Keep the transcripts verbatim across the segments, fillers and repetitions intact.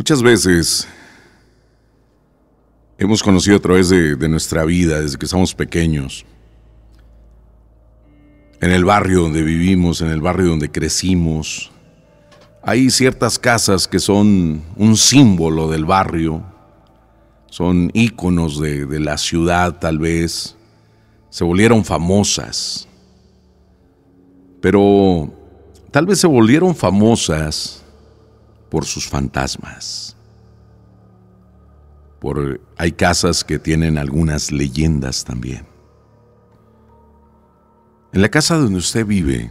Muchas veces hemos conocido a través de, de nuestra vida, desde que somos pequeños, en el barrio donde vivimos, en el barrio donde crecimos, hay ciertas casas que son un símbolo del barrio, son íconos de, de la ciudad tal vez, se volvieron famosas, pero tal vez se volvieron famosas por sus fantasmas. Por, hay casas que tienen algunas leyendas también. En la casa donde usted vive,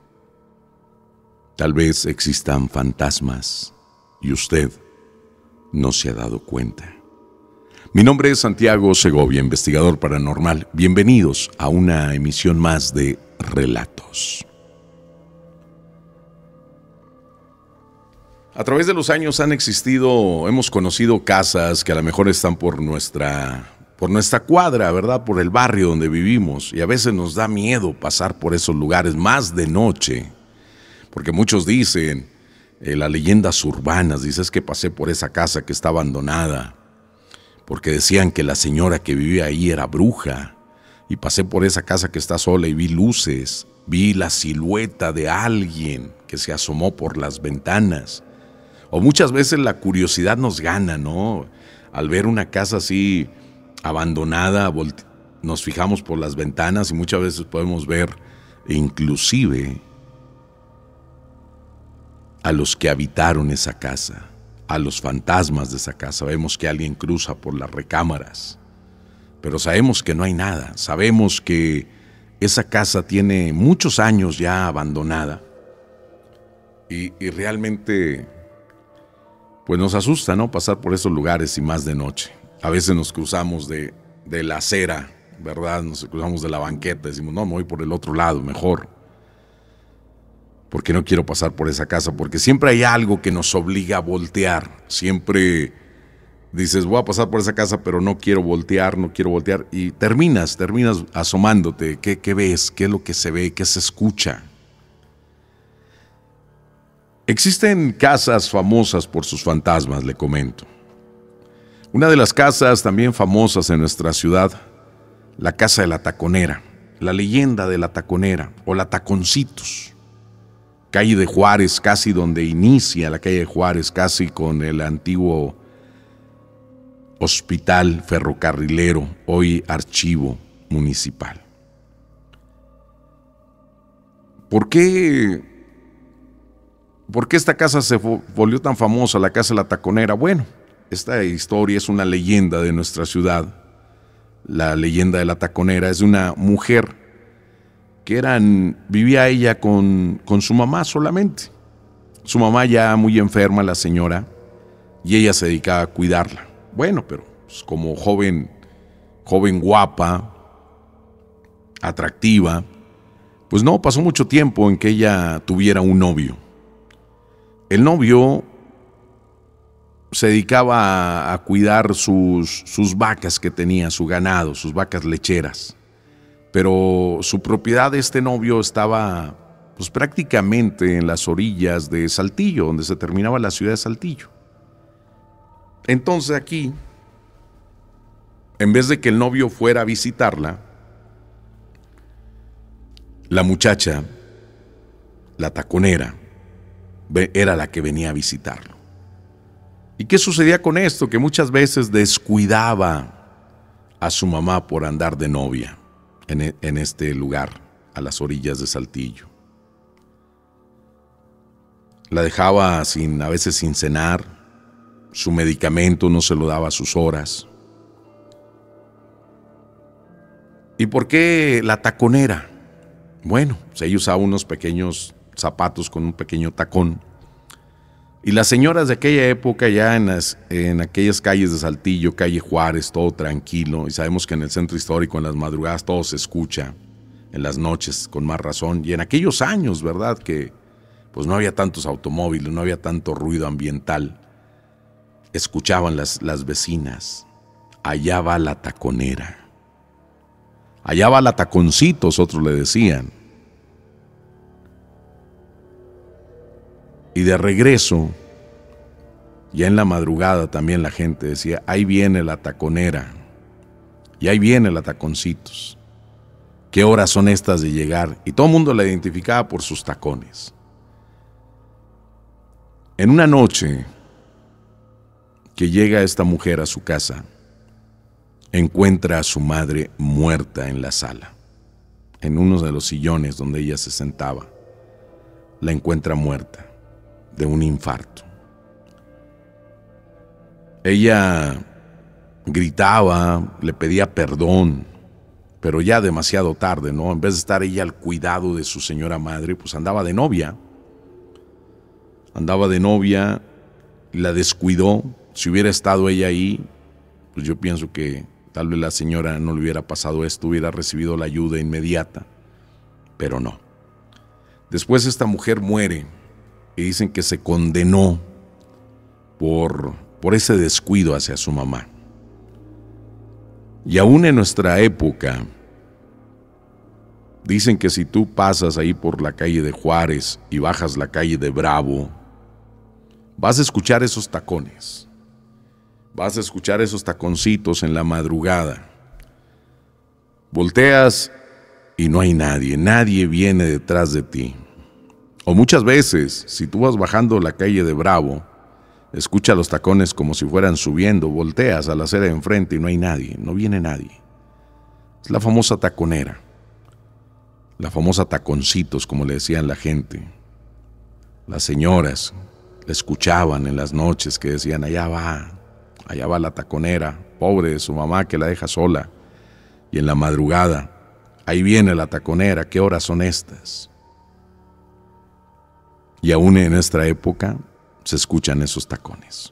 tal vez existan fantasmas y usted no se ha dado cuenta. Mi nombre es Santiago Segovia, investigador paranormal. Bienvenidos a una emisión más de Relatos. A través de los años han existido, hemos conocido casas que a lo mejor están por nuestra, por nuestra cuadra, ¿verdad? Por el barrio donde vivimos. Y a veces nos da miedo pasar por esos lugares, más de noche. Porque muchos dicen, eh, las leyendas urbanas, dices que pasé por esa casa que está abandonada. Porque decían que la señora que vivía ahí era bruja. Y pasé por esa casa que está sola y vi luces. Vi la silueta de alguien que se asomó por las ventanas. O muchas veces la curiosidad nos gana, ¿no? Al ver una casa así abandonada, nos fijamos por las ventanas y muchas veces podemos ver inclusive a los que habitaron esa casa, a los fantasmas de esa casa. Vemos que alguien cruza por las recámaras, pero sabemos que no hay nada. Sabemos que esa casa tiene muchos años ya abandonada y, y realmente pues nos asusta, ¿no? Pasar por esos lugares y más de noche. A veces nos cruzamos de, de la acera, ¿verdad? Nos cruzamos de la banqueta, decimos, no, me voy por el otro lado, mejor. Porque no quiero pasar por esa casa, porque siempre hay algo que nos obliga a voltear. Siempre dices, voy a pasar por esa casa, pero no quiero voltear, no quiero voltear. Y terminas, terminas asomándote. ¿Qué, qué ves? ¿Qué es lo que se ve? ¿Qué se escucha? Existen casas famosas por sus fantasmas, le comento. Una de las casas también famosas en nuestra ciudad, la Casa de la Taconera, la leyenda de la Taconera o la Taconcitos. Calle de Juárez, casi donde inicia la calle de Juárez, casi con el antiguo hospital ferrocarrilero, hoy archivo municipal. ¿Por qué? ¿Por qué esta casa se volvió tan famosa, la Casa de la Taconera? Bueno, esta historia es una leyenda de nuestra ciudad. La leyenda de la Taconera es de una mujer que eran, vivía ella con, con su mamá solamente. Su mamá ya muy enferma, la señora, y ella se dedicaba a cuidarla. Bueno, pero pues, como joven, joven guapa, atractiva, pues no pasó mucho tiempo en que ella tuviera un novio. El novio se dedicaba a, a cuidar sus, sus vacas que tenía, su ganado, sus vacas lecheras. Pero su propiedad de este novio estaba pues, prácticamente en las orillas de Saltillo, donde se terminaba la ciudad de Saltillo. Entonces aquí, en vez de que el novio fuera a visitarla, la muchacha, la taconera, era la que venía a visitarlo. ¿Y qué sucedía con esto? Que muchas veces descuidaba a su mamá por andar de novia en, en este lugar, a las orillas de Saltillo. La dejaba sin, a veces sin cenar, su medicamento no se lo daba a sus horas. ¿Y por qué la taconera? Bueno, pues ella usaba unos pequeños zapatos con un pequeño tacón. Y las señoras de aquella época, ya en, las, en aquellas calles de Saltillo, calle Juárez, todo tranquilo, y sabemos que en el centro histórico, en las madrugadas, todo se escucha, en las noches, con más razón, y en aquellos años, ¿verdad?, que pues no había tantos automóviles, no había tanto ruido ambiental, escuchaban las, las vecinas, allá va la taconera, allá va la taconcitos, otros le decían. Y de regreso Ya en la madrugada también la gente decía, ahí viene la taconera, y ahí viene la taconcitos. ¿Qué horas son estas de llegar? Y todo el mundo la identificaba por sus tacones. En una noche que llega esta mujer a su casa, encuentra a su madre muerta en la sala, en uno de los sillones donde ella se sentaba. La encuentra muerta de un infarto. Ella gritaba, le pedía perdón, pero ya demasiado tarde, ¿no? En vez de estar ella al cuidado de su señora madre, pues andaba de novia. Andaba de novia, la descuidó. Si hubiera estado ella ahí, pues yo pienso que tal vez la señora no le hubiera pasado esto, hubiera recibido la ayuda inmediata, pero no. Después esta mujer muere y dicen que se condenó por, por ese descuido hacia su mamá. Y aún en nuestra época, dicen que si tú pasas ahí por la calle de Juárez y bajas la calle de Bravo, vas a escuchar esos tacones. Vas a escuchar esos taconcitos en la madrugada. Volteas y no hay nadie, nadie viene detrás de ti. O muchas veces, si tú vas bajando la calle de Bravo, escucha los tacones como si fueran subiendo, volteas a la acera de enfrente y no hay nadie, no viene nadie. Es la famosa taconera, la famosa taconcitos, como le decían la gente. Las señoras la escuchaban en las noches que decían, allá va, allá va la taconera, pobre de su mamá que la deja sola. Y en la madrugada, ahí viene la taconera, ¿qué horas son estas? Y aún en nuestra época se escuchan esos tacones.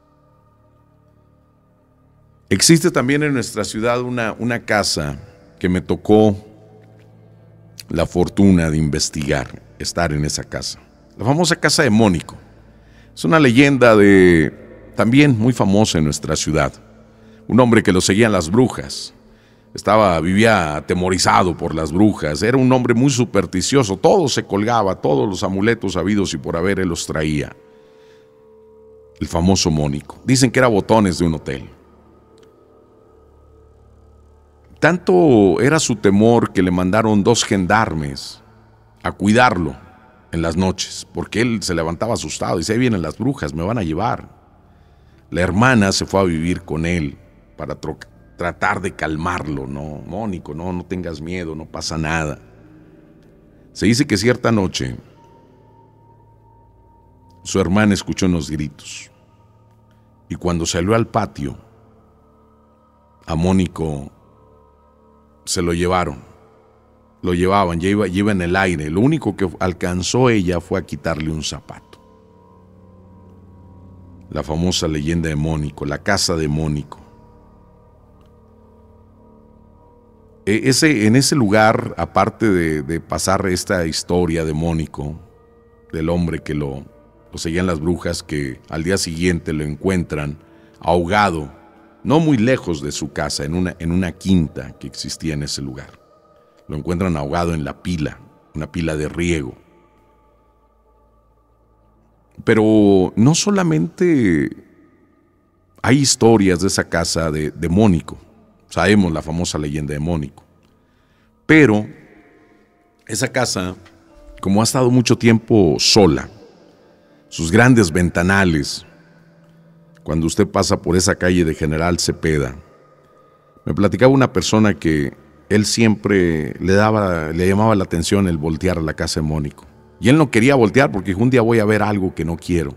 Existe también en nuestra ciudad una, una casa que me tocó la fortuna de investigar, estar en esa casa. La famosa casa de Mónico. Es una leyenda de, también muy famosa en nuestra ciudad. Un hombre que lo seguían las brujas. Estaba, vivía atemorizado por las brujas. Era un hombre muy supersticioso. Todo se colgaba, todos los amuletos habidos y por haber él los traía. El famoso Mónico. Dicen que era botones de un hotel. Tanto era su temor que le mandaron dos gendarmes a cuidarlo en las noches, porque él se levantaba asustado y dice, ahí vienen las brujas, me van a llevar. La hermana se fue a vivir con él para trocar. Tratar de calmarlo, no, Mónico, no, no tengas miedo, no pasa nada. Se dice que cierta noche su hermana escuchó unos gritos y cuando salió al patio a Mónico se lo llevaron, lo llevaban, ya iba, ya iba en el aire. Lo único que alcanzó ella fue a quitarle un zapato. La famosa leyenda de Mónico, la casa de Mónico. Ese, en ese lugar, aparte de, de pasar esta historia de Mónico, del hombre que lo, lo seguían las brujas, que al día siguiente lo encuentran ahogado, no muy lejos de su casa, en una, en una quinta que existía en ese lugar. Lo encuentran ahogado en la pila, una pila de riego. Pero no solamente hay historias de esa casa de, de Mónico. Sabemos la famosa leyenda de Mónico. Pero esa casa, como ha estado mucho tiempo sola, sus grandes ventanales, cuando usted pasa por esa calle de General Cepeda, me platicaba una persona que él siempre le daba, le llamaba la atención el voltear a la casa de Mónico. Y él no quería voltear porque un día voy a ver algo que no quiero.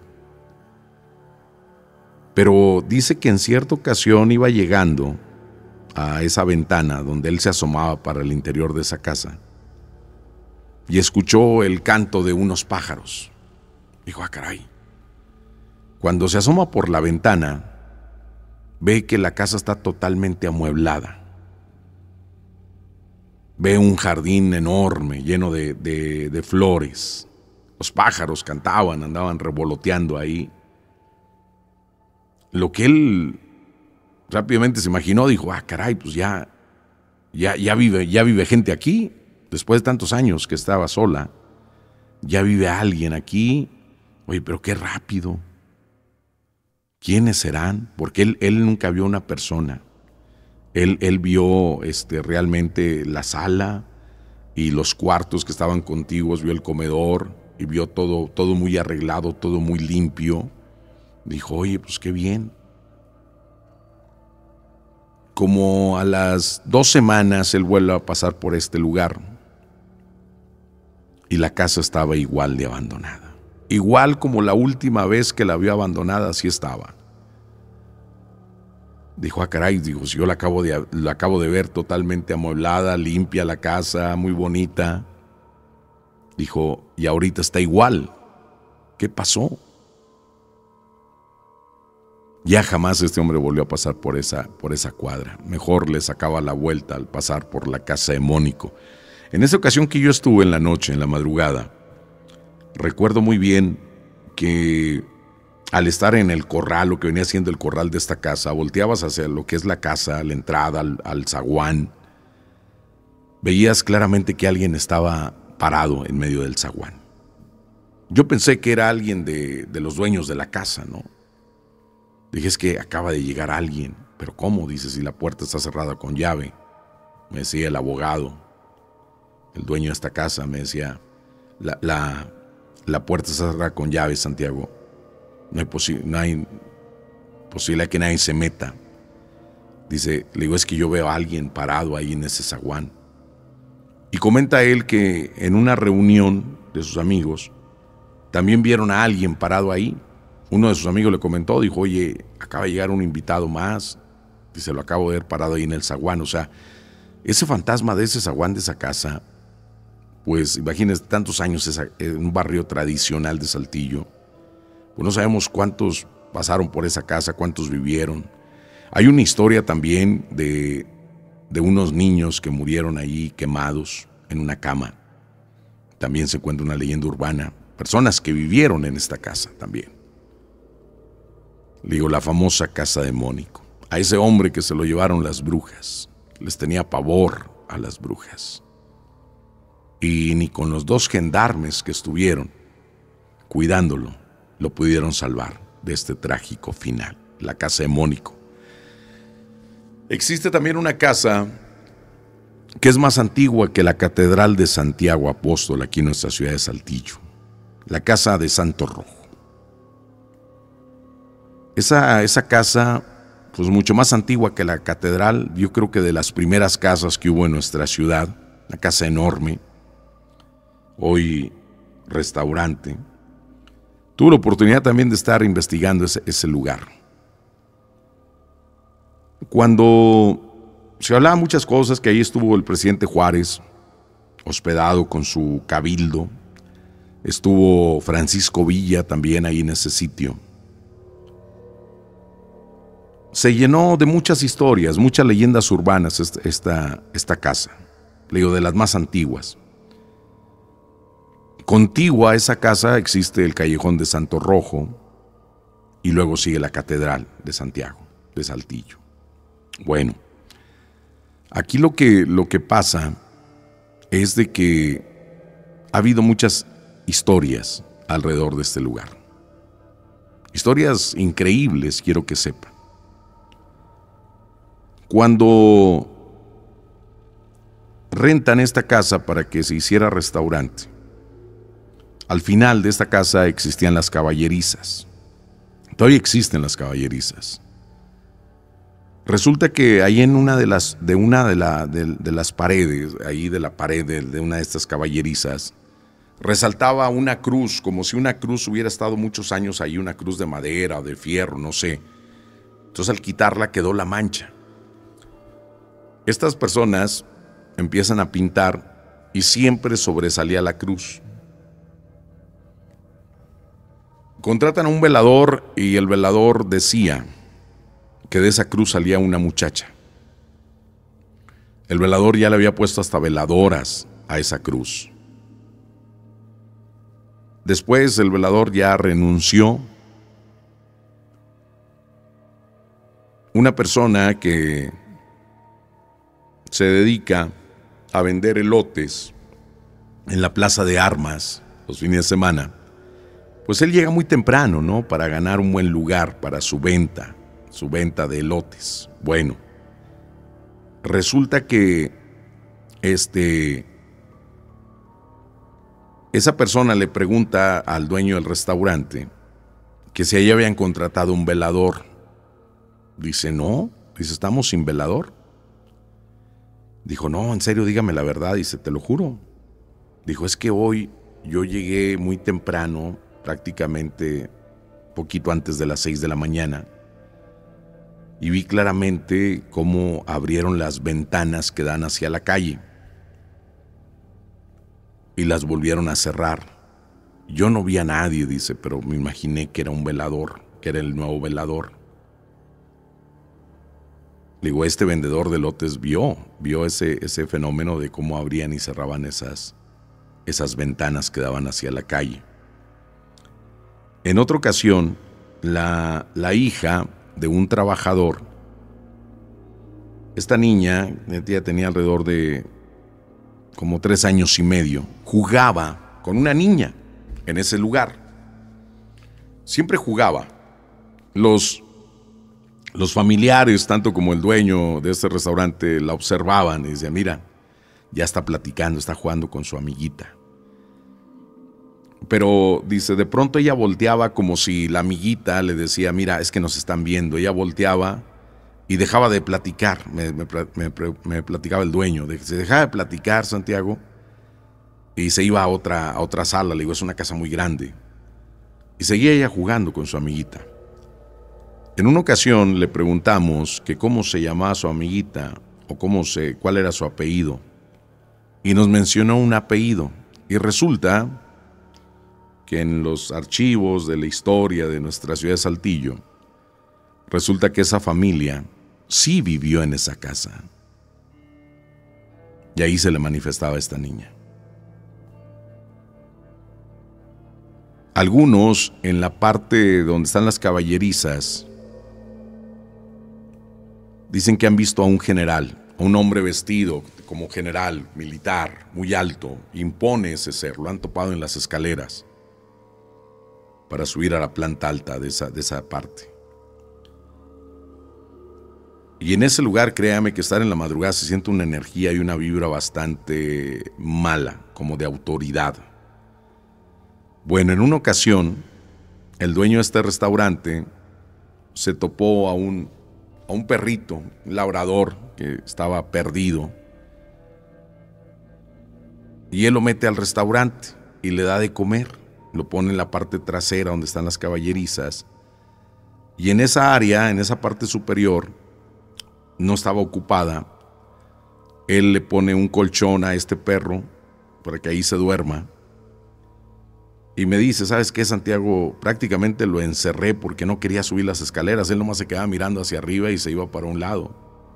Pero dice que en cierta ocasión iba llegando a esa ventana donde él se asomaba para el interior de esa casa y escuchó el canto de unos pájaros. Dijo, ah, caray. Cuando se asoma por la ventana, ve que la casa está totalmente amueblada. Ve un jardín enorme, lleno de, de, de flores. Los pájaros cantaban, andaban revoloteando ahí. Lo que él rápidamente se imaginó, dijo, ah, caray, pues ya, ya, ya, vive, ya vive gente aquí. Después de tantos años que estaba sola, ya vive alguien aquí. Oye, pero qué rápido. ¿quiénes serán? Porque él, él nunca vio una persona. Él, él vio este, realmente la sala y los cuartos que estaban contiguos, vio el comedor y vio todo, todo muy arreglado, todo muy limpio. Dijo, oye, pues qué bien. Como a las dos semanas él vuelve a pasar por este lugar y la casa estaba igual de abandonada. Igual como la última vez que la vio abandonada, así estaba. Dijo, ah, caray, digo, si yo la acabo, de, la acabo de ver totalmente amueblada, limpia la casa, muy bonita. Dijo, y ahorita está igual. ¿Qué pasó? Ya jamás este hombre volvió a pasar por esa, por esa cuadra. Mejor le sacaba la vuelta al pasar por la casa de Mónico. En esa ocasión que yo estuve en la noche, en la madrugada, recuerdo muy bien que al estar en el corral, lo que venía siendo el corral de esta casa, volteabas hacia lo que es la casa, la entrada al, al zaguán. Veías claramente que alguien estaba parado en medio del zaguán. Yo pensé que era alguien de, de los dueños de la casa, ¿no? Dije, es que acaba de llegar alguien. ¿Pero cómo? Dice, si la puerta está cerrada con llave. Me decía el abogado, el dueño de esta casa, me decía, la, la, la puerta está cerrada con llave, Santiago. No hay, posi- no hay posibilidad que nadie se meta. Dice, le digo, es que yo veo a alguien parado ahí en ese zaguán. Y comenta él que en una reunión de sus amigos, también vieron a alguien parado ahí. Uno de sus amigos le comentó, dijo, oye, acaba de llegar un invitado más. Dice, lo acabo de ver parado ahí en el zaguán. O sea, ese fantasma de ese zaguán, de esa casa, pues imagínense, tantos años esa, en un barrio tradicional de Saltillo. Pues no sabemos cuántos pasaron por esa casa, cuántos vivieron. Hay una historia también de, de unos niños que murieron ahí quemados en una cama. También se cuenta una leyenda urbana. Personas que vivieron en esta casa también. Le digo, la famosa casa de Mónico. A ese hombre que se lo llevaron las brujas. Les tenía pavor a las brujas. Y ni con los dos gendarmes que estuvieron cuidándolo lo pudieron salvar de este trágico final. La casa de Mónico. Existe también una casa que es más antigua que la Catedral de Santiago Apóstol aquí en nuestra ciudad de Saltillo. La casa de Santo Rojo. Esa, esa casa, pues mucho más antigua que la catedral, yo creo que de las primeras casas que hubo en nuestra ciudad, una casa enorme, hoy restaurante. Tuve la oportunidad también de estar investigando ese, ese lugar. Cuando se hablaba muchas cosas, que ahí estuvo el presidente Juárez, hospedado con su cabildo, estuvo Francisco Villa también ahí en ese sitio. Se llenó de muchas historias, muchas leyendas urbanas esta, esta, esta casa, le digo, de las más antiguas. Contigua a esa casa existe el Callejón de Santo Rojo y luego sigue la Catedral de Santiago, de Saltillo. Bueno, aquí lo que, lo que pasa es de que ha habido muchas historias alrededor de este lugar. Historias increíbles, quiero que sepan. Cuando rentan esta casa para que se hiciera restaurante, al final de esta casa existían las caballerizas. Todavía existen las caballerizas. Resulta que ahí en una de las, de una de, la, de, de las paredes, ahí de la pared de, de una de estas caballerizas, resaltaba una cruz, como si una cruz hubiera estado muchos años ahí, una cruz de madera o de fierro, no sé. Entonces al quitarla quedó la mancha. Estas personas empiezan a pintar y siempre sobresalía la cruz. Contratan a un velador y el velador decía que de esa cruz salía una muchacha. El velador ya le había puesto hasta veladoras a esa cruz. Después el velador ya renunció. Una persona que se dedica a vender elotes en la plaza de armas los fines de semana, pues él llega muy temprano, ¿no? Para ganar un buen lugar para su venta, su venta de elotes. Bueno, resulta que este, esa persona le pregunta al dueño del restaurante que si ahí habían contratado un velador. Dice, no, dice, estamos sin velador. Dijo, no, en serio, dígame la verdad. Dice, te lo juro. Dijo, es que hoy yo llegué muy temprano, prácticamente poquito antes de las seis de la mañana, y vi claramente cómo abrieron las ventanas que dan hacia la calle y las volvieron a cerrar. Yo no vi a nadie, dice, pero me imaginé que era un velador, que era el nuevo velador. Digo, este vendedor de lotes vio, vio ese, ese fenómeno de cómo abrían y cerraban esas, esas ventanas que daban hacia la calle. En otra ocasión, la, la hija de un trabajador, esta niña, ella tenía alrededor de como tres años y medio, jugaba con una niña en ese lugar. Siempre jugaba. Los, los familiares, tanto como el dueño de este restaurante, la observaban y decían, mira, ya está platicando, está jugando con su amiguita. Pero dice, de pronto ella volteaba como si la amiguita le decía, mira, es que nos están viendo. Ella volteaba y dejaba de platicar, me, me, me, me platicaba el dueño, de, se dejaba de platicar, Santiago, y se iba a otra, a otra sala. Le digo, es una casa muy grande. Y seguía ella jugando con su amiguita. En una ocasión le preguntamos que cómo se llamaba su amiguita o cómo se, cuál era su apellido. Y nos mencionó un apellido. Y resulta que en los archivos de la historia de nuestra ciudad de Saltillo, resulta que esa familia sí vivió en esa casa. Y ahí se le manifestaba a esta niña. Algunos, en la parte donde están las caballerizas, dicen que han visto a un general, a un hombre vestido como general, militar, muy alto, impone ese ser, lo han topado en las escaleras para subir a la planta alta de esa, de esa parte. Y en ese lugar, créame que estar en la madrugada se siente una energía y una vibra bastante mala, como de autoridad. Bueno, en una ocasión, el dueño de este restaurante se topó a un, a un perrito, un labrador que estaba perdido, y él lo mete al restaurante y le da de comer. Lo pone en la parte trasera donde están las caballerizas, y en esa área, en esa parte superior, no estaba ocupada. Él le pone un colchón a este perro para que ahí se duerma. Y me dice, ¿sabes qué, Santiago? Prácticamente lo encerré porque no quería subir las escaleras. Él nomás se quedaba mirando hacia arriba y se iba para un lado.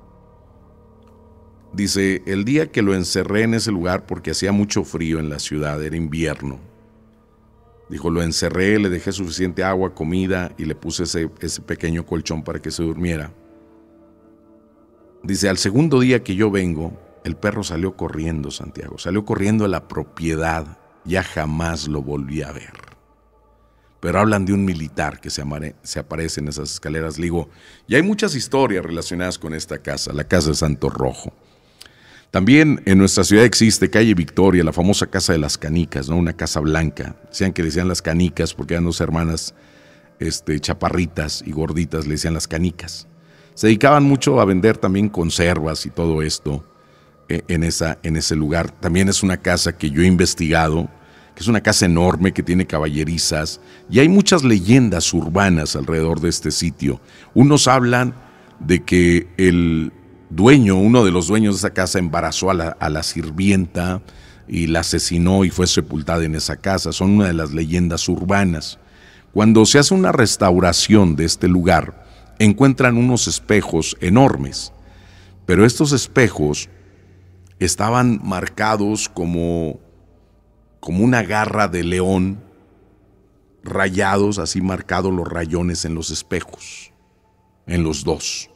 Dice, el día que lo encerré en ese lugar, porque hacía mucho frío en la ciudad, era invierno. Dijo, lo encerré, le dejé suficiente agua, comida y le puse ese, ese pequeño colchón para que se durmiera. Dice, al segundo día que yo vengo, el perro salió corriendo, Santiago. Salió corriendo a la propiedad. Ya jamás lo volví a ver. Pero hablan de un militar que se, amare, se aparece en esas escaleras. Le digo, y hay muchas historias relacionadas con esta casa, la casa de Santo Rojo. También en nuestra ciudad existe calle Victoria, la famosa casa de las canicas, ¿no? Una casa blanca. Decían que le decían las canicas porque eran dos hermanas este, chaparritas y gorditas, le decían las canicas. Se dedicaban mucho a vender también conservas y todo esto eh, en, esa, en ese lugar. También es una casa que yo he investigado, que es una casa enorme que tiene caballerizas, y hay muchas leyendas urbanas alrededor de este sitio. Unos hablan de que el dueño, uno de los dueños de esa casa, embarazó a la, a la sirvienta y la asesinó y fue sepultada en esa casa. Son una de las leyendas urbanas. Cuando se hace una restauración de este lugar, encuentran unos espejos enormes, pero estos espejos estaban marcados como, como una garra de león, rayados, así marcados los rayones en los espejos, en los dos.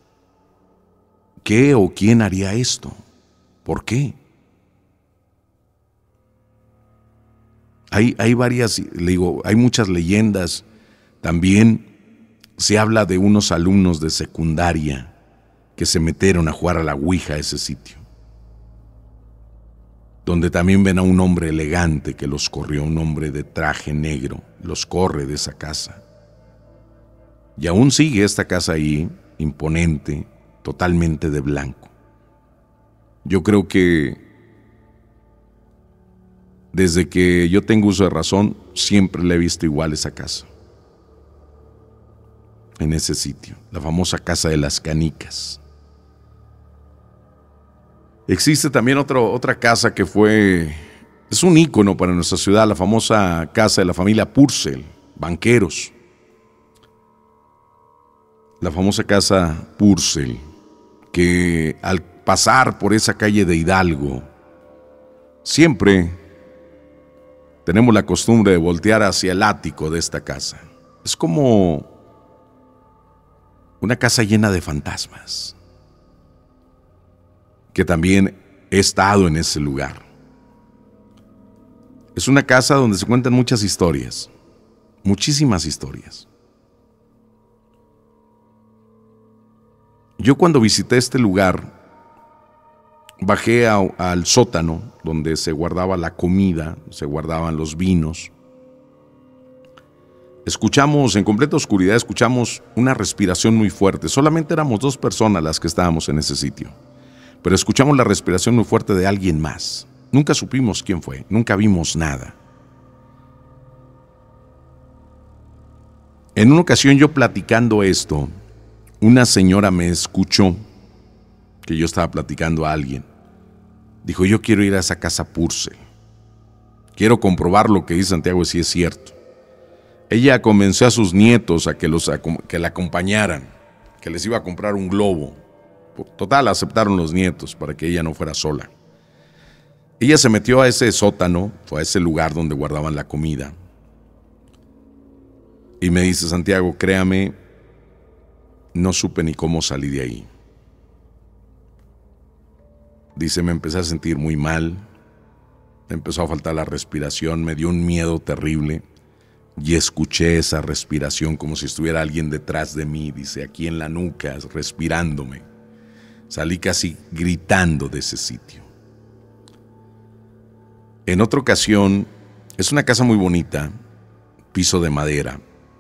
¿Qué o quién haría esto? ¿Por qué? Hay, hay varias, le digo, hay muchas leyendas. También se habla de unos alumnos de secundaria que se metieron a jugar a la ouija a ese sitio, donde también ven a un hombre elegante que los corrió, un hombre de traje negro, los corre de esa casa. Y aún sigue esta casa ahí, imponente, totalmente de blanco. Yo creo que desde que yo tengo uso de razón, siempre le he visto igual esa casa. En ese sitio, la famosa casa de las canicas. Existe también otro, otra casa que fue, es un ícono para nuestra ciudad, la famosa casa de la familia Purcell, banqueros. La famosa casa Purcell, que al pasar por esa calle de Hidalgo, siempre tenemos la costumbre de voltear hacia el ático de esta casa. Es como una casa llena de fantasmas, que también he estado en ese lugar. Es una casa donde se cuentan muchas historias, muchísimas historias. Yo cuando visité este lugar, bajé a, al sótano donde se guardaba la comida, se guardaban los vinos. Escuchamos, en completa oscuridad, escuchamos una respiración muy fuerte. Solamente éramos dos personas las que estábamos en ese sitio, pero escuchamos la respiración muy fuerte de alguien más. Nunca supimos quién fue, nunca vimos nada. En una ocasión, yo platicando esto, una señora me escuchó que yo estaba platicando a alguien. Dijo, yo quiero ir a esa casa Purcell. Quiero comprobar lo que dice Santiago si es cierto. Ella convenció a sus nietos a que, los, a que la acompañaran, que les iba a comprar un globo. Total, aceptaron los nietos para que ella no fuera sola. Ella se metió a ese sótano, fue a ese lugar donde guardaban la comida. Y me dice, Santiago, créame, no supe ni cómo salí de ahí. Dice, me empecé a sentir muy mal, me empezó a faltar la respiración, me dio un miedo terrible y escuché esa respiración como si estuviera alguien detrás de mí, dice, aquí en la nuca, respirándome. Salí casi gritando de ese sitio. En otra ocasión, es una casa muy bonita, piso de madera.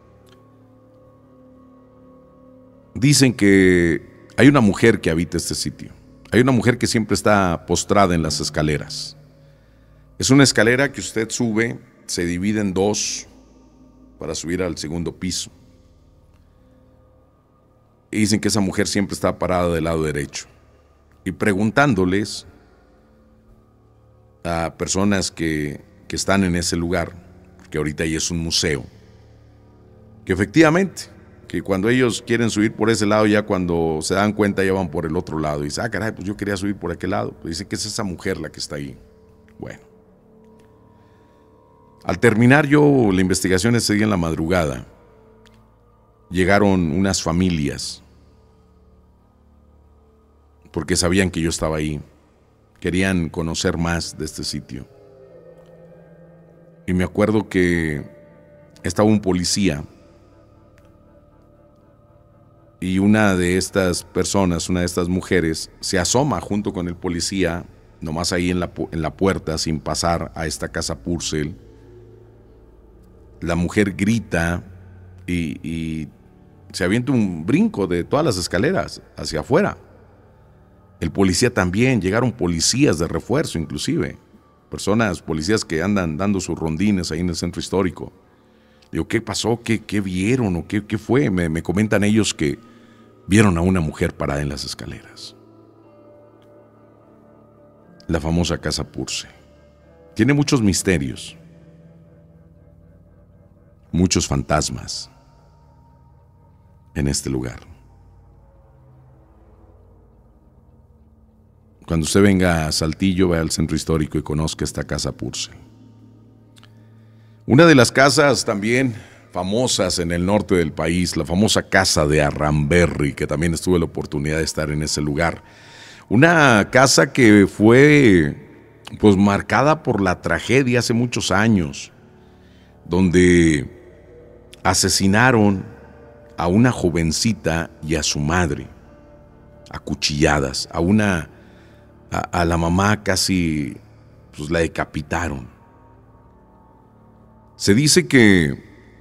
Dicen que hay una mujer que habita este sitio. Hay una mujer que siempre está postrada en las escaleras. Es una escalera que usted sube, se divide en dos para subir al segundo piso. Y dicen que esa mujer siempre está parada del lado derecho. Y preguntándoles a personas que, que están en ese lugar, que ahorita ahí es un museo, que efectivamente, que cuando ellos quieren subir por ese lado, ya cuando se dan cuenta ya van por el otro lado. Y dicen, ah, caray, pues yo quería subir por aquel lado. Pues dicen que es esa mujer la que está ahí. Bueno. Al terminar yo la investigación ese día en la madrugada, llegaron unas familias, porque sabían que yo estaba ahí. Querían conocer más de este sitio. Y me acuerdo que estaba un policía y una de estas personas, una de estas mujeres, se asoma junto con el policía, nomás ahí en la, en la puerta, sin pasar a esta casa Purcell. La mujer grita y, y se avienta un brinco de todas las escaleras hacia afuera. El policía también, llegaron policías de refuerzo inclusive, personas, policías que andan dando sus rondines ahí en el centro histórico. Digo, ¿qué pasó? ¿Qué, qué vieron? ¿O qué, qué fue? Me, me comentan ellos que vieron a una mujer parada en las escaleras. La famosa casa Purcell. Tiene muchos misterios, muchos fantasmas en este lugar. Cuando usted venga a Saltillo, vaya al centro histórico y conozca esta casa Purcell. Una de las casas también famosas en el norte del país, la famosa casa de Arramberry, que también tuve la oportunidad de estar en ese lugar. Una casa que fue pues marcada por la tragedia hace muchos años. donde asesinaron a una jovencita y a su madre, acuchilladas, a una, a, a la mamá casi, pues la decapitaron. Se dice que,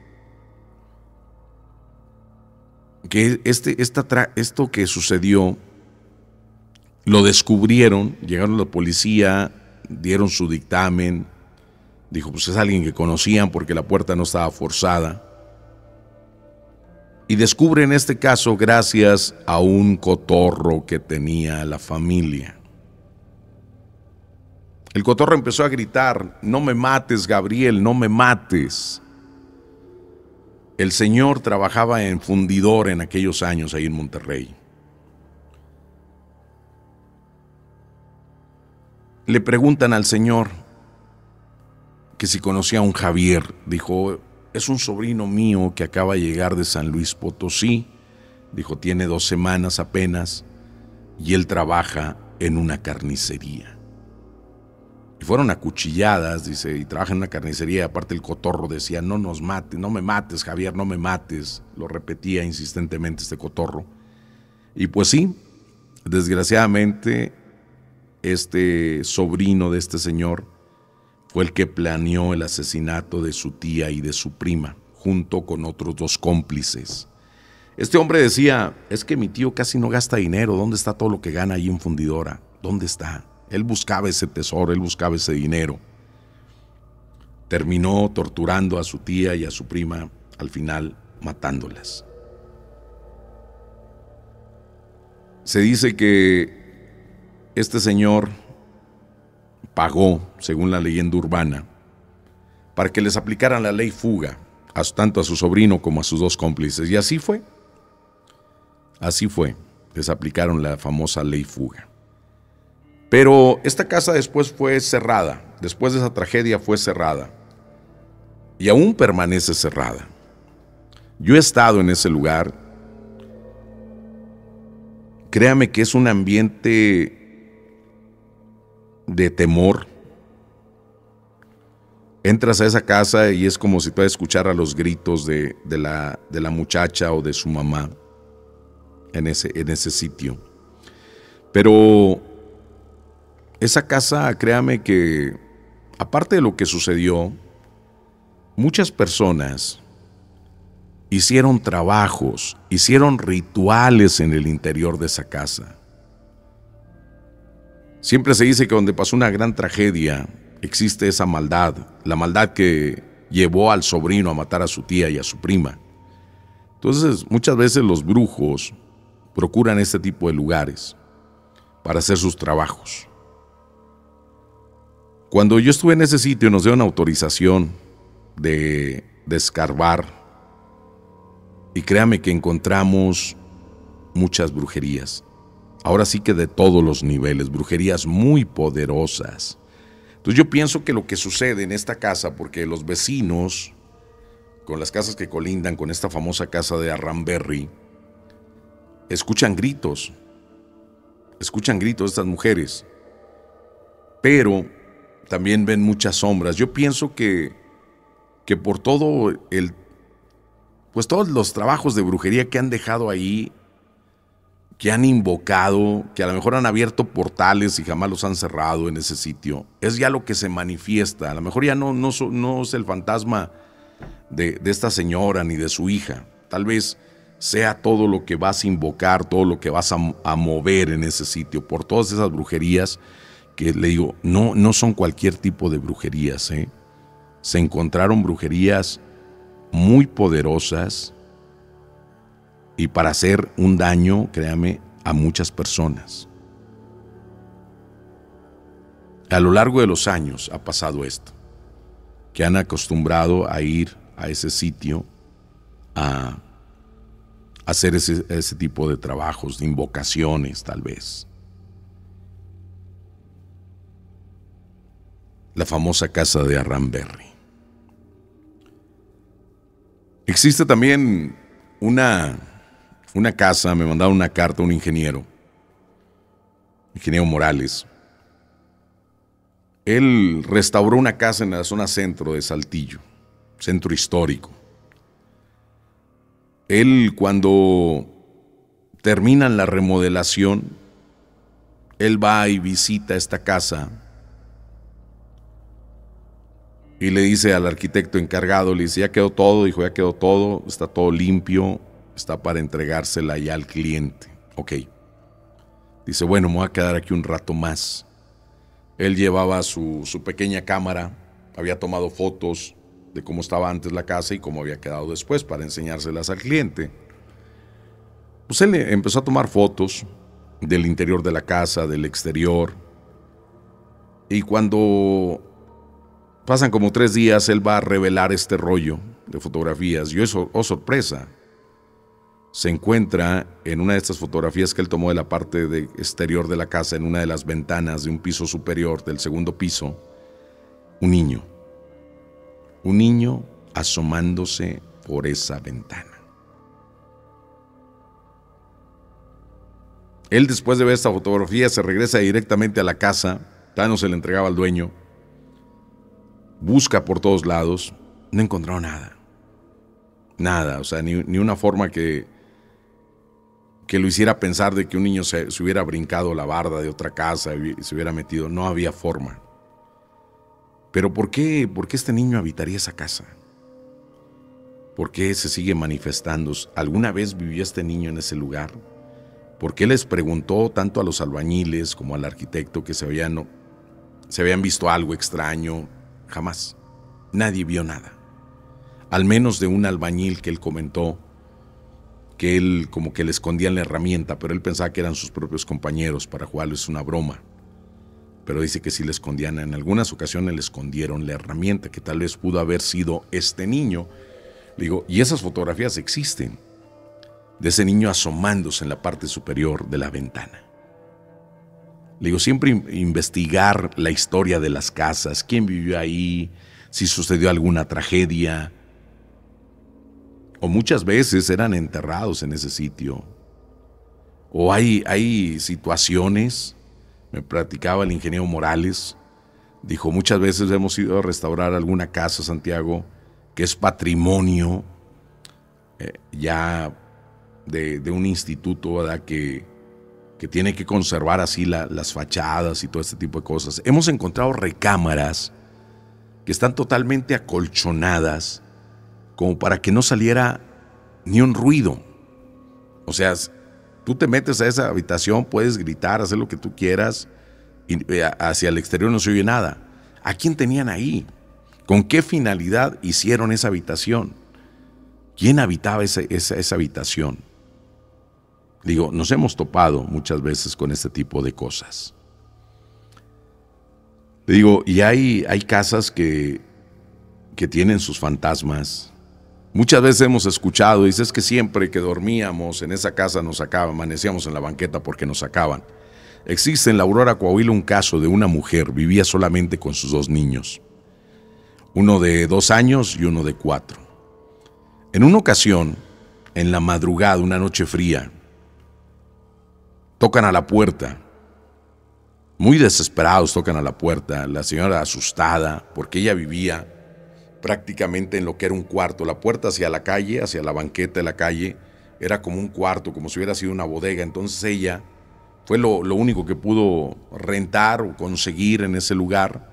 que este, esta tra, esto que sucedió, lo descubrieron, llegaron la policía, dieron su dictamen, dijo, pues es alguien que conocían porque la puerta no estaba forzada. Y descubren este caso gracias a un cotorro que tenía la familia. El cotorro empezó a gritar, no me mates, Gabriel, no me mates. El señor trabajaba en fundidor en aquellos años ahí en Monterrey. Le preguntan al señor que si conocía a un Javier. Dijo, es un sobrino mío que acaba de llegar de San Luis Potosí. Dijo, tiene dos semanas apenas y él trabaja en una carnicería. Y fueron acuchilladas, dice, y trabaja en una carnicería. Y aparte el cotorro decía, no nos mates, no me mates, Javier, no me mates. Lo repetía insistentemente este cotorro. Y pues sí, desgraciadamente, este sobrino de este señor fue el que planeó el asesinato de su tía y de su prima, junto con otros dos cómplices. Este hombre decía, es que mi tío casi no gasta dinero, ¿dónde está todo lo que gana ahí en fundidora? ¿Dónde está? Él buscaba ese tesoro, él buscaba ese dinero. Terminó torturando a su tía y a su prima, al final matándolas. Se dice que este señor pagó, según la leyenda urbana, para que les aplicaran la ley fuga, tanto a su sobrino como a sus dos cómplices. Y así fue. Así fue. Les aplicaron la famosa ley fuga. Pero esta casa después fue cerrada. Después de esa tragedia fue cerrada. Y aún permanece cerrada. Yo he estado en ese lugar. Créame que es un ambiente de temor. Entras a esa casa y es como si puedas escuchar a los gritos de, de, la, de la muchacha o de su mamá en ese, en ese sitio. Pero esa casa, créame que, aparte de lo que sucedió, muchas personas hicieron trabajos, hicieron rituales en el interior de esa casa. Siempre se dice que donde pasó una gran tragedia existe esa maldad, la maldad que llevó al sobrino a matar a su tía y a su prima. Entonces, muchas veces los brujos procuran este tipo de lugares para hacer sus trabajos. Cuando yo estuve en ese sitio nos dieron autorización de, de escarbar y créame que encontramos muchas brujerías. Ahora sí que de todos los niveles, brujerías muy poderosas. Entonces yo pienso que lo que sucede en esta casa, porque los vecinos, con las casas que colindan con esta famosa casa de Arramberry, escuchan gritos, escuchan gritos de estas mujeres, pero también ven muchas sombras. Yo pienso que, que por todo el, pues todos los trabajos de brujería que han dejado ahí, que han invocado, que a lo mejor han abierto portales y jamás los han cerrado en ese sitio, es ya lo que se manifiesta. A lo mejor ya no, no, no es el fantasma de, de esta señora ni de su hija. Tal vez sea todo lo que vas a invocar, todo lo que vas a, a mover en ese sitio, por todas esas brujerías que le digo, no, no son cualquier tipo de brujerías, ¿eh? Se encontraron brujerías muy poderosas y para hacer un daño, créame, a muchas personas. A lo largo de los años ha pasado esto, que han acostumbrado a ir a ese sitio a hacer ese, ese tipo de trabajos, de invocaciones tal vez. La famosa casa de Arramberry. Existe también una, una casa, me mandaron una carta un ingeniero, ingeniero Morales. Él restauró una casa en la zona centro de Saltillo. centro histórico. Él, cuando terminan la remodelación, él va y visita esta casa y le dice al arquitecto encargado, le dice, ya quedó todo, dijo, ya quedó todo, está todo limpio, está para entregársela ya al cliente. Ok. Dice, bueno, me voy a quedar aquí un rato más. Él llevaba su, su pequeña cámara, había tomado fotos de cómo estaba antes la casa y cómo había quedado después para enseñárselas al cliente. Pues él empezó a tomar fotos del interior de la casa, del exterior. Y cuando pasan como tres días, él va a revelar este rollo de fotografías. Y eso, oh sorpresa, se encuentra en una de estas fotografías que él tomó de la parte de exterior de la casa, en una de las ventanas de un piso superior, del segundo piso, un niño. Un niño asomándose por esa ventana. Él, después de ver esta fotografía, se regresa directamente a la casa. Tano se le entregaba al dueño. Busca por todos lados. No encontró nada. Nada, o sea, ni, ni una forma que, que lo hiciera pensar de que un niño se, se hubiera brincado la barda de otra casa y se hubiera metido. No había forma. Pero ¿por qué, por qué este niño habitaría esa casa? ¿Por qué se sigue manifestando? ¿Alguna vez vivió este niño en ese lugar? ¿Por qué les preguntó tanto a los albañiles como al arquitecto que se habían, se habían visto algo extraño? Jamás. Nadie vio nada. Al menos de un albañil que él comentó que él como que le escondían la herramienta, pero él pensaba que eran sus propios compañeros para jugarles una broma. Pero dice que sí le escondían, en algunas ocasiones le escondieron la herramienta, que tal vez pudo haber sido este niño. Le digo, y esas fotografías existen, de ese niño asomándose en la parte superior de la ventana. Le digo, siempre investigar la historia de las casas, quién vivió ahí, si sucedió alguna tragedia, o muchas veces eran enterrados en ese sitio, o hay, hay situaciones, me platicaba el ingeniero Morales, dijo, muchas veces hemos ido a restaurar alguna casa, Santiago, que es patrimonio eh, ya de, de un instituto, ¿verdad?, que, que tiene que conservar así la, las fachadas y todo este tipo de cosas. Hemos encontrado recámaras que están totalmente acolchonadas como para que no saliera ni un ruido. O sea, tú te metes a esa habitación, puedes gritar, hacer lo que tú quieras, y hacia el exterior no se oye nada. ¿A quién tenían ahí? ¿Con qué finalidad hicieron esa habitación? ¿Quién habitaba esa, esa, esa habitación? Digo, nos hemos topado muchas veces con este tipo de cosas. Digo, y hay, hay casas que, que tienen sus fantasmas. Muchas veces hemos escuchado, dices que siempre que dormíamos en esa casa nos sacaban, amanecíamos en la banqueta porque nos sacaban. Existe en la Aurora, Coahuila, un caso de una mujer, vivía solamente con sus dos niños, uno de dos años y uno de cuatro. En una ocasión, en la madrugada, una noche fría, tocan a la puerta, muy desesperados tocan a la puerta, la señora asustada porque ella vivía prácticamente en lo que era un cuarto, la puerta hacia la calle, hacia la banqueta de la calle, era como un cuarto, como si hubiera sido una bodega. Entonces ella fue lo, lo único que pudo rentar o conseguir en ese lugar,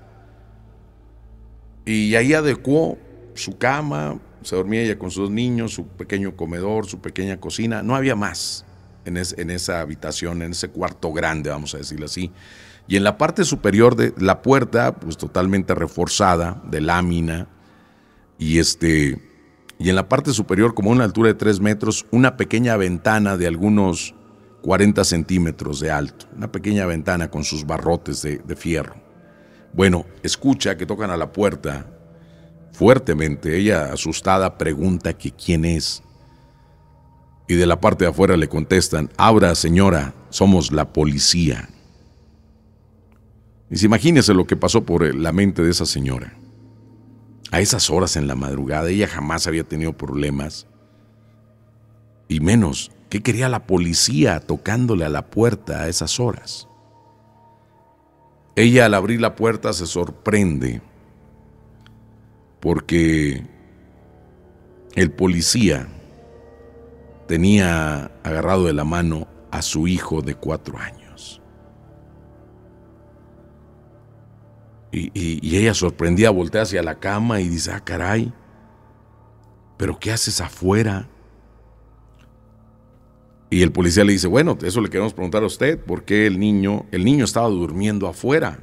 y ahí adecuó su cama, se dormía ella con sus dos niños, su pequeño comedor, su pequeña cocina, no había más en, es, en esa habitación, en ese cuarto grande, vamos a decirlo así. Y en la parte superior de la puerta, pues totalmente reforzada de lámina, y este y en la parte superior, como a una altura de tres metros, una pequeña ventana de algunos cuarenta centímetros de alto, una pequeña ventana con sus barrotes de, de fierro. Bueno, escucha que tocan a la puerta fuertemente. Ella, asustada, pregunta que quién es, y de la parte de afuera le contestan, abra, señora, somos la policía. Y se imagínese lo que pasó por la mente de esa señora. A esas horas en la madrugada, ella jamás había tenido problemas, y menos, ¿qué quería la policía tocándole a la puerta a esas horas? Ella, al abrir la puerta, se sorprende porque el policía tenía agarrado de la mano a su hijo de cuatro años. Y, y, y ella sorprendida voltea hacia la cama y dice, ah, caray, ¿pero qué haces afuera? Y el policía le dice, bueno, eso le queremos preguntar a usted, ¿por qué el niño, el niño estaba durmiendo afuera?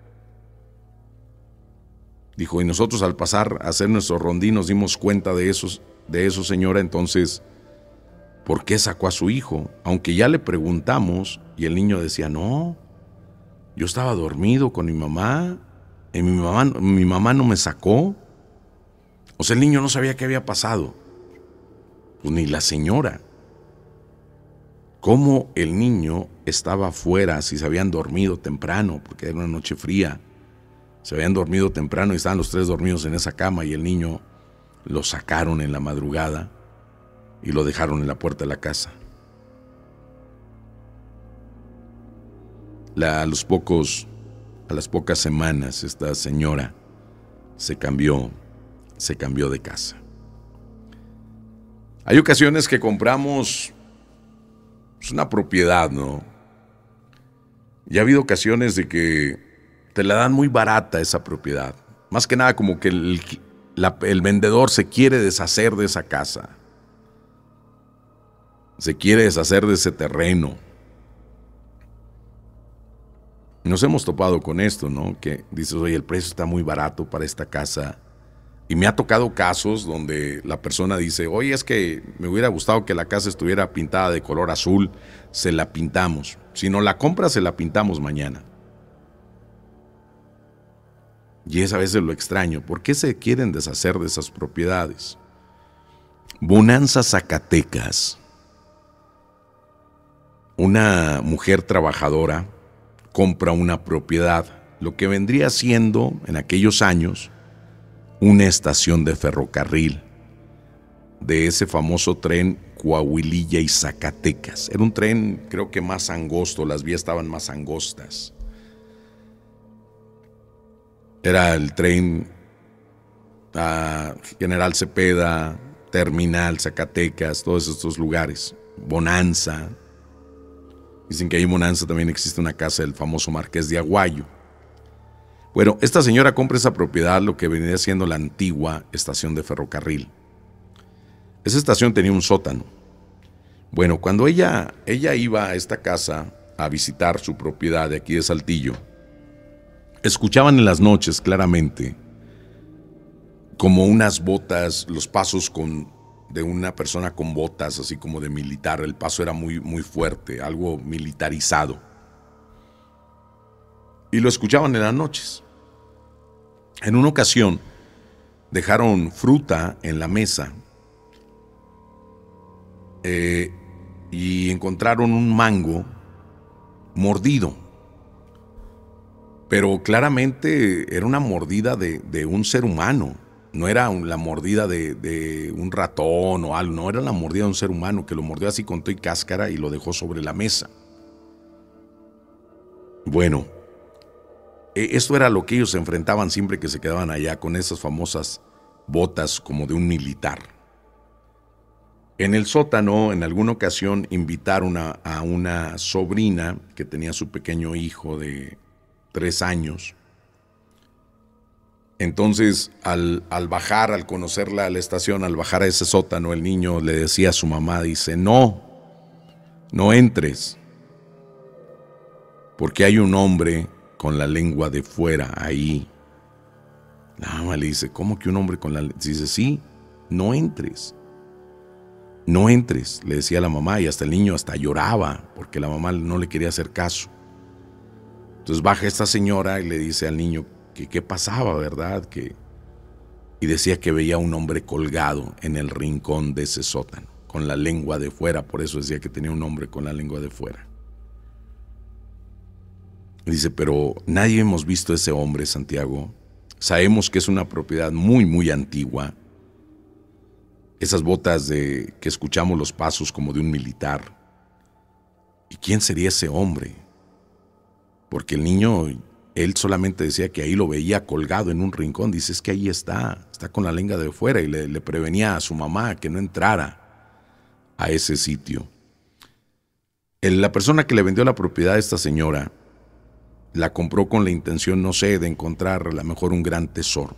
Dijo, y nosotros al pasar a hacer nuestro rondín nos dimos cuenta de, esos, de eso, señora, entonces, ¿por qué sacó a su hijo? Aunque ya le preguntamos y el niño decía, no, yo estaba dormido con mi mamá, y mi mamá, mi mamá no me sacó. O sea, el niño no sabía qué había pasado, pues ni la señora. ¿Cómo el niño estaba afuera si se habían dormido temprano? Porque era una noche fría. Se habían dormido temprano y estaban los tres dormidos en esa cama y el niño lo sacaron en la madrugada y lo dejaron en la puerta de la casa. La, a los pocos, a las pocas semanas, esta señora se cambió, se cambió de casa. Hay ocasiones que compramos pues, una propiedad, ¿no? Y ha habido ocasiones de que te la dan muy barata esa propiedad. Más que nada como que el, la, el vendedor se quiere deshacer de esa casa. Se quiere deshacer de ese terreno. Nos hemos topado con esto, ¿no? Que dices, oye, el precio está muy barato para esta casa. Y me ha tocado casos donde la persona dice, oye, es que me hubiera gustado que la casa estuviera pintada de color azul, se la pintamos. Si no la compra, se la pintamos mañana. Y es a veces lo extraño. ¿Por qué se quieren deshacer de esas propiedades? Bonanza, Zacatecas. Una mujer trabajadora compra una propiedad, lo que vendría siendo, en aquellos años, una estación de ferrocarril de ese famoso tren Coahuililla y Zacatecas. Era un tren, creo que más angosto, las vías estaban más angostas. Era el tren a General Cepeda, Terminal, Zacatecas, todos estos lugares. Bonanza. Dicen que ahí en Bonanza también existe una casa del famoso Marqués de Aguayo. Bueno, esta señora compra esa propiedad, lo que venía siendo la antigua estación de ferrocarril. Esa estación tenía un sótano. Bueno, cuando ella, ella iba a esta casa a visitar su propiedad de aquí de Saltillo, escuchaban en las noches claramente como unas botas, los pasos con, de una persona con botas, así como de militar. El paso era muy, muy fuerte, algo militarizado. Y lo escuchaban en las noches. En una ocasión dejaron fruta en la mesa eh, y encontraron un mango mordido. Pero claramente era una mordida de, de un ser humano. No era la mordida de, de un ratón o algo, no, era la mordida de un ser humano que lo mordió así con todo y cáscara y lo dejó sobre la mesa. Bueno, esto era lo que ellos se enfrentaban siempre que se quedaban allá con esas famosas botas como de un militar. En el sótano, en alguna ocasión, invitaron a, a una sobrina que tenía su pequeño hijo de tres años. Entonces, al, al bajar, al conocerla a la estación, al bajar a ese sótano, el niño le decía a su mamá, dice, no, no entres, porque hay un hombre con la lengua de fuera ahí. La mamá le dice, ¿cómo que un hombre con la lengua? Dice, sí, no entres, no entres, le decía la mamá, y hasta el niño hasta lloraba, porque la mamá no le quería hacer caso. Entonces baja esta señora y le dice al niño, que qué pasaba, ¿verdad? Que, y decía que veía un hombre colgado en el rincón de ese sótano, con la lengua de fuera, por eso decía que tenía un hombre con la lengua de fuera. Dice, pero nadie hemos visto a ese hombre, Santiago. Sabemos que es una propiedad muy, muy antigua. Esas botas de que escuchamos los pasos como de un militar. ¿Y quién sería ese hombre? Porque el niño él solamente decía que ahí lo veía colgado en un rincón. Dice, es que ahí está, está con la lengua de fuera, y le, le prevenía a su mamá que no entrara a ese sitio. El, la persona que le vendió la propiedad a esta señora la compró con la intención, no sé, de encontrar a lo mejor un gran tesoro.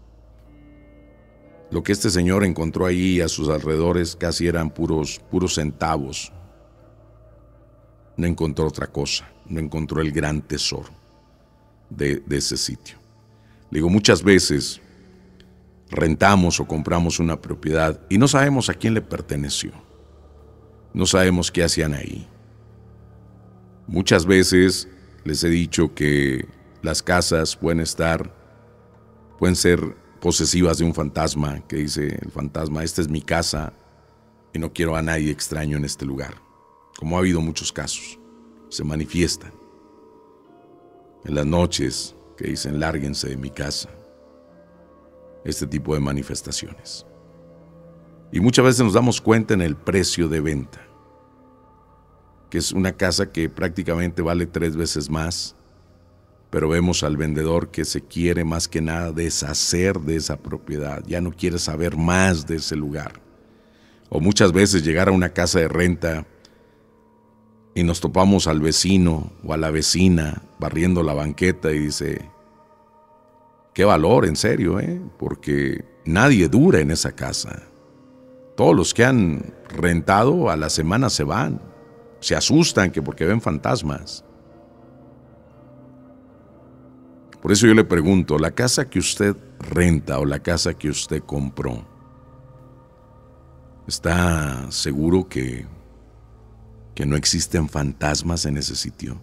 Lo que este señor encontró ahí a sus alrededores casi eran puros, puros centavos. No encontró otra cosa, no encontró el gran tesoro de, de ese sitio. Le digo, muchas veces rentamos o compramos una propiedad y no sabemos a quién le perteneció. No sabemos qué hacían ahí. Muchas veces les he dicho que las casas pueden estar, pueden ser posesivas de un fantasma que dice el fantasma, esta es mi casa y no quiero a nadie extraño en este lugar. Como ha habido muchos casos, se manifiestan en las noches que dicen lárguense de mi casa. Este tipo de manifestaciones. Y muchas veces nos damos cuenta en el precio de venta, que es una casa que prácticamente vale tres veces más, pero vemos al vendedor que se quiere más que nada deshacer de esa propiedad, ya no quiere saber más de ese lugar. O muchas veces llegar a una casa de renta y nos topamos al vecino o a la vecina barriendo la banqueta y dice, qué valor, en serio, ¿eh? Porque nadie dura en esa casa. Todos los que han rentado a la semana se van, se asustan que porque ven fantasmas. Por eso yo le pregunto, ¿la casa que usted renta o la casa que usted compró, está seguro que, que no existen fantasmas en ese sitio?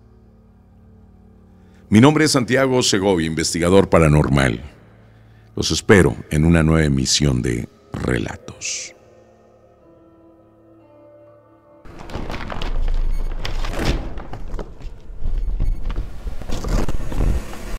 Mi nombre es Santiago Segovia, investigador paranormal. Los espero en una nueva emisión de Relatos.